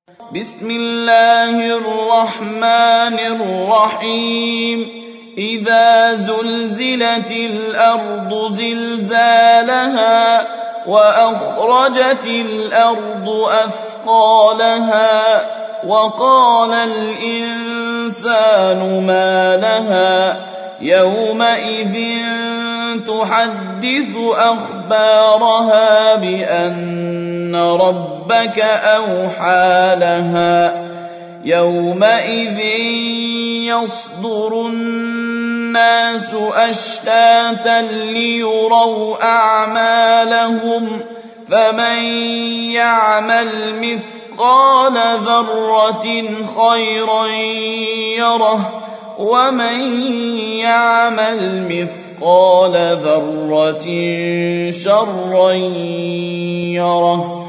بسم الله الرحمن الرحيم إذا زلزلت الأرض زلزالها وأخرجت الأرض أثقالها وقال الإنسان ما لها يومئذ تحدث أخبارها بأن ربك أوحى لها يومئذ يصدر الناس أشتاتا ليروا أعمالهم فمن يعمل مثقال ذرة خيرا يره ومن يعمل مثقال ذرة شرا يره